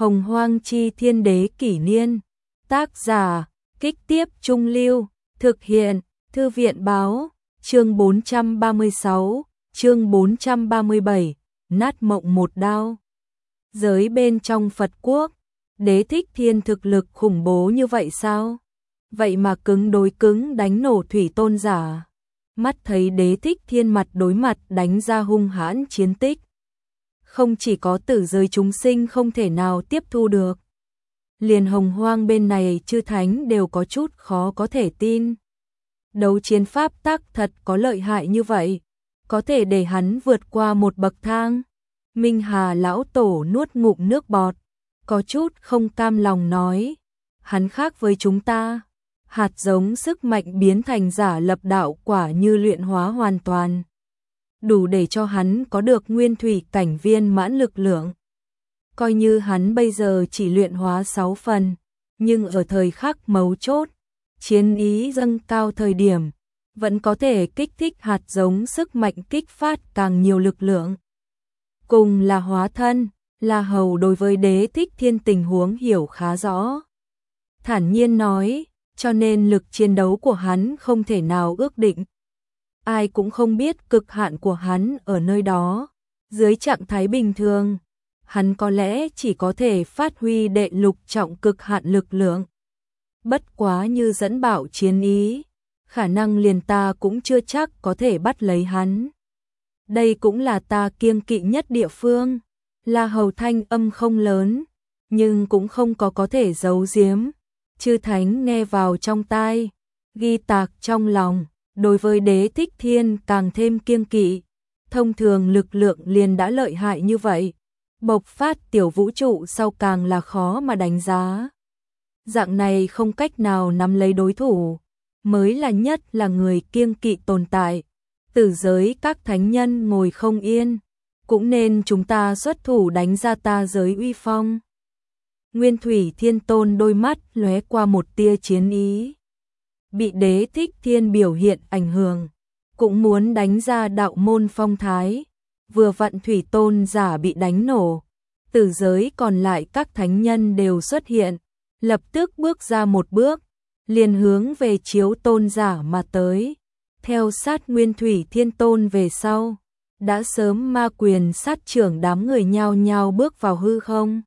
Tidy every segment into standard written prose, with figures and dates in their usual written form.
Hồng Hoang Chi Thiên Đế Kỷ Niên. Tác giả, Kích Tiếp Trung Lưu. Thực hiện, Thư viện Báo. Chương 436, chương 437, nát mộng một đao. Giới bên trong Phật quốc, Đế Thích Thiên thực lực khủng bố như vậy sao? Vậy mà cứng đối cứng đánh nổ thủy tôn giả. Mắt thấy Đế Thích Thiên mặt đối mặt đánh ra hung hãn chiến tích. Không chỉ có tử giới chúng sinh không thể nào tiếp thu được. Liền Hồng Hoang bên này chư thánh đều có chút khó có thể tin. Đấu chiến pháp tắc thật có lợi hại như vậy, có thể để hắn vượt qua một bậc thang. Minh Hà lão tổ nuốt ngụm nước bọt, có chút không cam lòng nói, hắn khác với chúng ta, hạt giống sức mạnh biến thành giả lập đạo quả như luyện hóa hoàn toàn, đủ để cho hắn có được nguyên thủy cảnh viên mãn lực lượng. Coi như hắn bây giờ chỉ luyện hóa 6 phần, nhưng ở thời khắc mấu chốt, chiến ý dâng cao thời điểm, vẫn có thể kích thích hạt giống sức mạnh kích phát càng nhiều lực lượng. Cùng là hóa thân, La Hầu đối với Đế Thích Thiên tình huống hiểu khá rõ. Thản nhiên nói, cho nên lực chiến đấu của hắn không thể nào ước định. Ai cũng không biết cực hạn của hắn ở nơi đó. Dưới trạng thái bình thường, hắn có lẽ chỉ có thể phát huy đệ lục trọng cực hạn lực lượng. Bất quá như dẫn bạo chiến ý, khả năng liền ta cũng chưa chắc có thể bắt lấy hắn. Đây cũng là ta kiêng kỵ nhất địa phương. La Hầu thanh âm không lớn, nhưng cũng không có thể giấu giếm. Chư thánh nghe vào trong tai, ghi tạc trong lòng, đối với Đế Thích Thiên càng thêm kiêng kỵ. Thông thường lực lượng liền đã lợi hại như vậy, bộc phát tiểu vũ trụ sau càng là khó mà đánh giá. Dạng này không cách nào nắm lấy đối thủ, mới là nhất là người kiêng kỵ tồn tại. Tử giới các thánh nhân ngồi không yên, cũng nên chúng ta xuất thủ đánh ra ta giới uy phong. Nguyên Thủy Thiên Tôn đôi mắt lóe qua một tia chiến ý. Bị Đế Thích Thiên biểu hiện ảnh hưởng, cũng muốn đánh ra đạo môn phong thái. Vừa vặn Thủy Tôn giả bị đánh nổ, tử giới còn lại các thánh nhân đều xuất hiện, lập tức bước ra một bước, liền hướng về Chiếu Tôn giả mà tới. Theo sát Nguyên Thủy Thiên Tôn về sau, đã sớm ma quyền sát trưởng đám người nhao nhao bước vào hư không.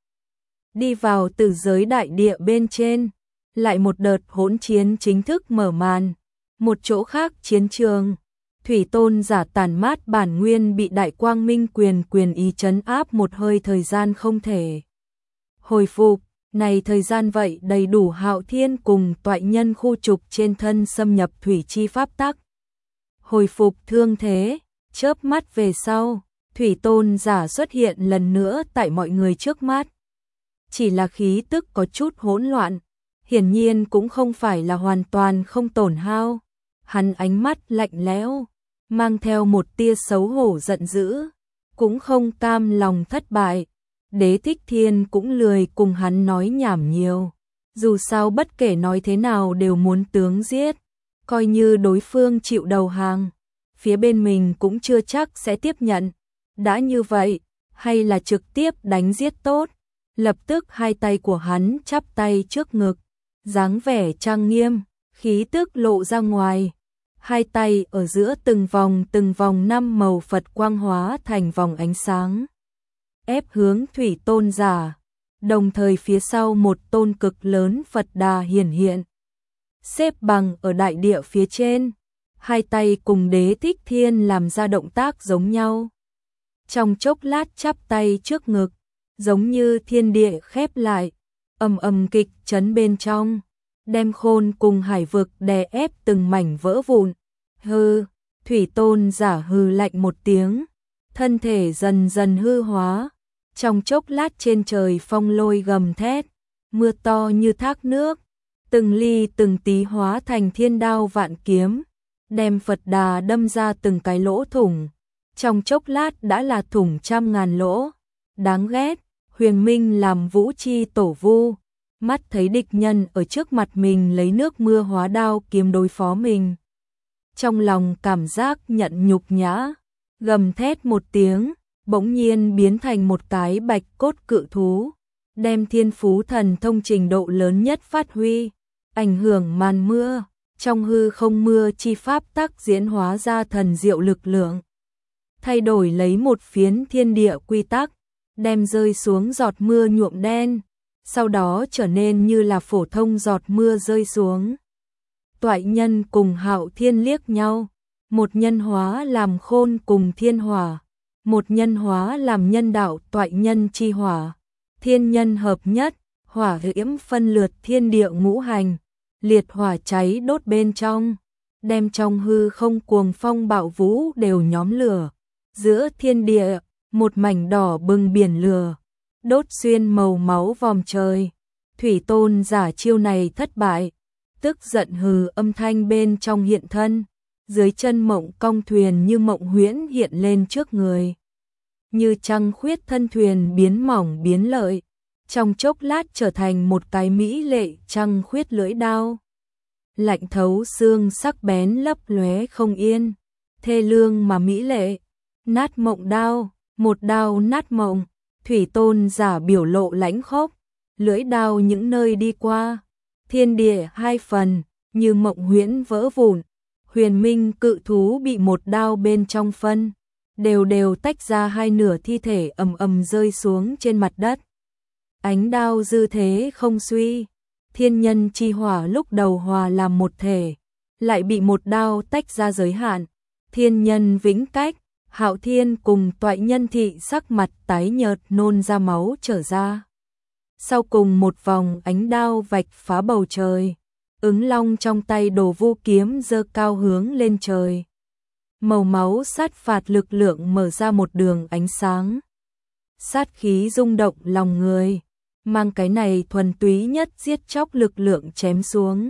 Đi vào tử giới đại địa bên trên, lại một đợt hỗn chiến chính thức mở màn. Một chỗ khác chiến trường, Thủy Tôn giả tàn mát bản nguyên bị Đại Quang Minh quyền ý trấn áp một hơi thời gian không thể hồi phục. Này thời gian vậy đầy đủ Hạo Thiên cùng toại nhân khu trục trên thân xâm nhập thủy chi pháp tắc. Hồi phục thương thế, chớp mắt về sau, Thủy Tôn giả xuất hiện lần nữa tại mọi người trước mắt. Chỉ là khí tức có chút hỗn loạn, hiển nhiên cũng không phải là hoàn toàn không tổn hao. Hắn ánh mắt lạnh lẽo, mang theo một tia xấu hổ giận dữ, cũng không cam lòng thất bại. Đế Thích Thiên cũng lười cùng hắn nói nhảm nhiều, dù sao bất kể nói thế nào đều muốn tướng giết, coi như đối phương chịu đầu hàng, phía bên mình cũng chưa chắc sẽ tiếp nhận. Đã như vậy, hay là trực tiếp đánh giết tốt. Lập tức hai tay của hắn chắp tay trước ngực, dáng vẻ trang nghiêm, khí tức lộ ra ngoài. Hai tay ở giữa từng vòng 5 màu Phật quang hóa thành vòng ánh sáng, ép hướng Thủy Tôn giả. Đồng thời phía sau một tôn cực lớn Phật Đà hiển hiện, xếp bằng ở đại địa phía trên. Hai tay cùng Đế Thích Thiên làm ra động tác giống nhau. Trong chốc lát chắp tay trước ngực, giống như thiên địa khép lại, ầm ầm kịch chấn bên trong, đem khôn cùng hải vực đè ép từng mảnh vỡ vụn. Hư, Thủy Tôn giả hư lạnh một tiếng, thân thể dần dần hư hóa. Trong chốc lát trên trời phong lôi gầm thét, mưa to như thác nước, từng ly từng tí hóa thành thiên đao vạn kiếm, đem Phật Đà đâm ra từng cái lỗ thủng. Trong chốc lát đã là thủng trăm ngàn lỗ. Đáng ghét, Huyền Minh làm vũ chi tổ vu, mắt thấy địch nhân ở trước mặt mình lấy nước mưa hóa đao kiếm đối phó mình. Trong lòng cảm giác nhận nhục nhã, gầm thét một tiếng, bỗng nhiên biến thành một cái bạch cốt cự thú, đem thiên phú thần thông trình độ lớn nhất phát huy, ảnh hưởng màn mưa, trong hư không mưa chi pháp tắc diễn hóa ra thần diệu lực lượng, thay đổi lấy một phiến thiên địa quy tắc, đem rơi xuống giọt mưa nhuộm đen, sau đó trở nên như là phổ thông giọt mưa rơi xuống. Toại Nhân cùng Hạo Thiên liếc nhau, một nhân hóa làm khôn cùng thiên hỏa, một nhân hóa làm nhân đạo Toại Nhân chi hỏa, thiên nhân hợp nhất, hỏa diễm phân lượt thiên địa ngũ hành, liệt hỏa cháy đốt bên trong, đem trong hư không cuồng phong bạo vũ đều nhóm lửa, giữa thiên địa, một mảnh đỏ bừng biển lửa, đốt xuyên màu máu vòm trời. Thủy Tôn giả chiêu này thất bại, tức giận hừ âm thanh bên trong hiện thân, dưới chân Mộng Cong thuyền như mộng huyễn hiện lên trước người. Như trăng khuyết thân thuyền biến mỏng biến lợi, trong chốc lát trở thành một cái mỹ lệ trăng khuyết lưỡi đao. Lạnh thấu xương sắc bén lấp lóe không yên, thê lương mà mỹ lệ, nát mộng đao, một đao nát mộng. Thủy Tôn giả biểu lộ lãnh khốc, lưỡi đao những nơi đi qua, thiên địa hai phần, như mộng huyễn vỡ vụn, huyền minh cự thú bị một đao bên trong phân, đều tách ra hai nửa thi thể ầm ầm rơi xuống trên mặt đất. Ánh đao dư thế không suy, thiên nhân chi hỏa lúc đầu hòa làm một thể, lại bị một đao tách ra giới hạn, thiên nhân vĩnh cách. Hạo Thiên cùng Toại Nhân thị sắc mặt tái nhợt nôn ra máu trở ra. Sau cùng một vòng ánh đao vạch phá bầu trời, ứng long trong tay Đồ Vu kiếm giơ cao hướng lên trời. Màu máu sát phạt lực lượng mở ra một đường ánh sáng. Sát khí rung động lòng người, mang cái này thuần túy nhất giết chóc lực lượng chém xuống.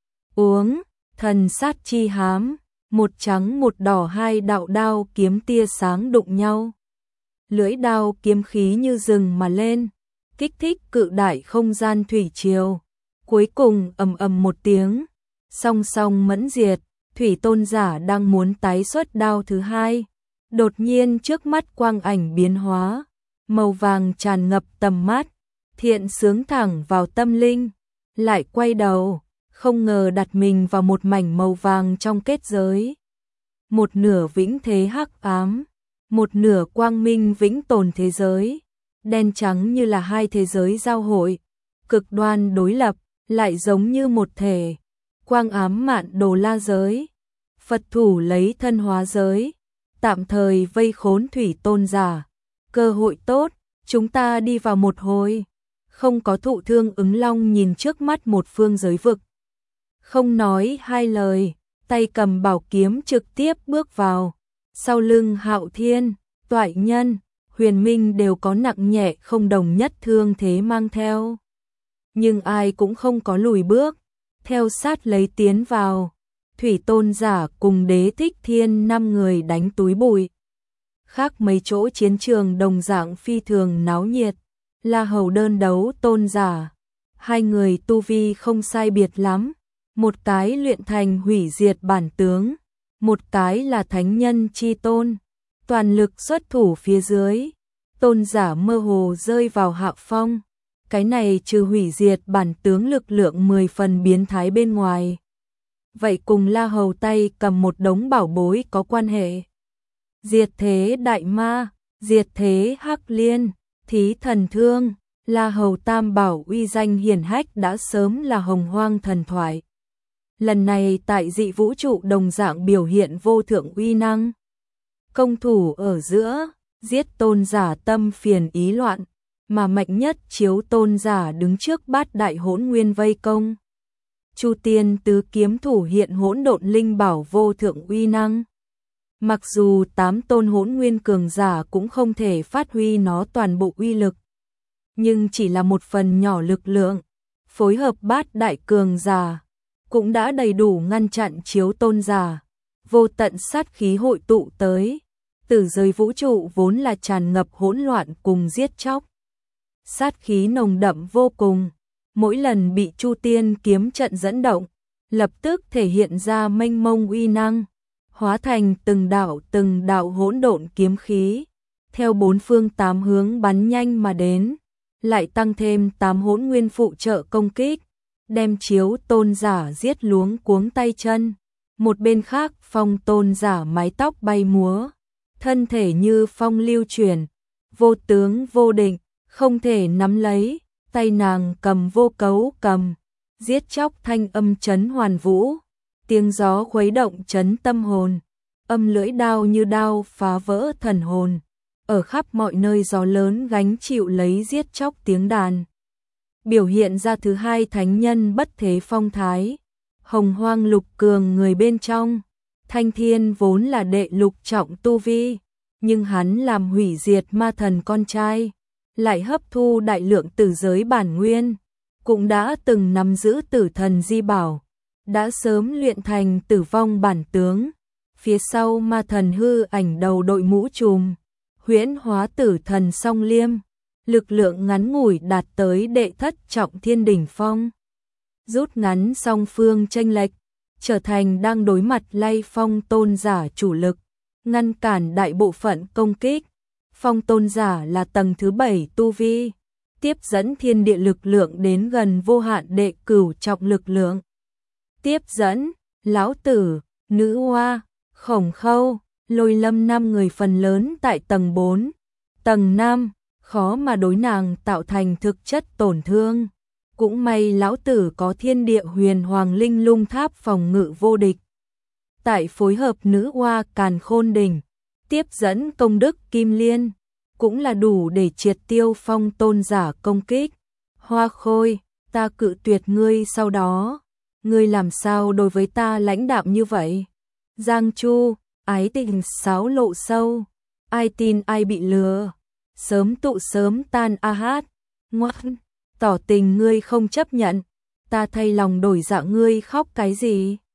Uống, thần sát chi hám. Một trắng một đỏ hai đạo đao kiếm tia sáng đụng nhau. Lưỡi đao kiếm khí như rừng mà lên, kích thích cự đại không gian thủy triều. Cuối cùng ầm ầm một tiếng, song song mẫn diệt, Thủy Tôn giả đang muốn tái xuất đao thứ hai. Đột nhiên trước mắt quang ảnh biến hóa, màu vàng tràn ngập tầm mắt, thiện sướng thẳng vào tâm linh, lại quay đầu. Không ngờ đặt mình vào một mảnh màu vàng trong kết giới. Một nửa vĩnh thế hắc ám, một nửa quang minh vĩnh tồn thế giới. Đen trắng như là hai thế giới giao hội, cực đoan đối lập, lại giống như một thể. Quang ám mạn Đồ La giới, Phật thủ lấy thân hóa giới, tạm thời vây khốn Thủy Tôn giả. Cơ hội tốt, chúng ta đi vào một hồi. Không có thụ thương ứng long nhìn trước mắt một phương giới vực. Không nói hai lời, tay cầm bảo kiếm trực tiếp bước vào. Sau lưng Hạo Thiên, Toại Nhân, Huyền Minh đều có nặng nhẹ không đồng nhất thương thế mang theo. Nhưng ai cũng không có lùi bước, theo sát lấy tiến vào. Thủy Tôn giả cùng Đế Thích Thiên 5 người đánh túi bụi. Khác mấy chỗ chiến trường đồng dạng phi thường náo nhiệt, La Hầu đơn đấu Tôn giả. Hai người tu vi không sai biệt lắm. Một cái luyện thành hủy diệt bản tướng, một cái là thánh nhân chi tôn, toàn lực xuất thủ phía dưới. Tôn giả mơ hồ rơi vào hạ phong, cái này trừ hủy diệt bản tướng lực lượng 10 phần biến thái bên ngoài. Vậy cùng La Hầu tay cầm một đống bảo bối có quan hệ. Diệt thế đại ma, diệt thế hắc liên, thí thần thương, La Hầu tam bảo uy danh hiển hách đã sớm là hồng hoang thần thoại. Lần này tại dị vũ trụ đồng dạng biểu hiện vô thượng uy năng. Công thủ ở giữa, giết tôn giả tâm phiền ý loạn, mà mạnh nhất chiếu tôn giả đứng trước bát đại hỗn nguyên vây công. Chu Tiên tứ kiếm thủ hiện hỗn độn linh bảo vô thượng uy năng. Mặc dù 8 tôn hỗn nguyên cường giả cũng không thể phát huy nó toàn bộ uy lực, nhưng chỉ là một phần nhỏ lực lượng, phối hợp bát đại cường giả cũng đã đầy đủ ngăn chặn chiếu tôn giả. Vô tận sát khí hội tụ tới, tử giới vũ trụ vốn là tràn ngập hỗn loạn cùng giết chóc. Sát khí nồng đậm vô cùng, mỗi lần bị Chu Tiên kiếm trận dẫn động, lập tức thể hiện ra mênh mông uy năng, hóa thành từng đạo hỗn độn kiếm khí, theo bốn phương tám hướng bắn nhanh mà đến. lại tăng thêm 8 hỗn nguyên phụ trợ công kích, đem Chiếu Tôn giả giết luống cuống tay chân. Một bên khác, Phong Tôn giả mái tóc bay múa, thân thể như phong lưu chuyển, vô tướng vô định, không thể nắm lấy, tay nàng cầm vô cấu cầm, giết chóc thanh âm chấn hoàn vũ, tiếng gió khuấy động chấn tâm hồn, âm lưỡi đao như đao phá vỡ thần hồn, ở khắp mọi nơi gió lớn gánh chịu lấy giết chóc tiếng đàn. Biểu hiện ra thứ hai thánh nhân bất thế phong thái, hồng hoang lục cường người bên trong, Thanh Thiên vốn là đệ lục trọng tu vi, nhưng hắn làm hủy diệt ma thần con trai, lại hấp thu đại lượng tử giới bản nguyên, cũng đã từng nắm giữ tử thần di bảo, đã sớm luyện thành tử vong bản tướng. Phía sau ma thần hư ảnh đầu đội mũ trùm, huyễn hóa tử thần song liêm, lực lượng ngắn ngủi đạt tới đệ thất trọng thiên đỉnh phong. Rút ngắn song phương chênh lệch, trở thành đang đối mặt lay Phong Tôn giả chủ lực, ngăn cản đại bộ phận công kích. Phong Tôn giả là tầng thứ 7 tu vi, tiếp dẫn thiên địa lực lượng đến gần vô hạn đệ cửu trọng lực lượng. Tiếp dẫn, lão tử, nữ hoa, khổng khâu, lôi lâm 5 người phần lớn tại tầng 4. Tầng 5, khó mà đối nàng tạo thành thực chất tổn thương. Cũng may lão tử có thiên địa huyền hoàng linh lung tháp phòng ngự vô địch. Tại phối hợp nữ hoa càn khôn đỉnh, tiếp dẫn công đức kim liên, cũng là đủ để triệt tiêu Phong Tôn giả công kích. Hoa Khôi, ta cự tuyệt ngươi sau đó, ngươi làm sao đối với ta lãnh đạm như vậy? Giang Chu, ái tình sáo lộ sâu, ai tin ai bị lừa, sớm tụ sớm tan a hát, ngoan, tỏ tình ngươi không chấp nhận, ta thay lòng đổi dạ ngươi khóc cái gì?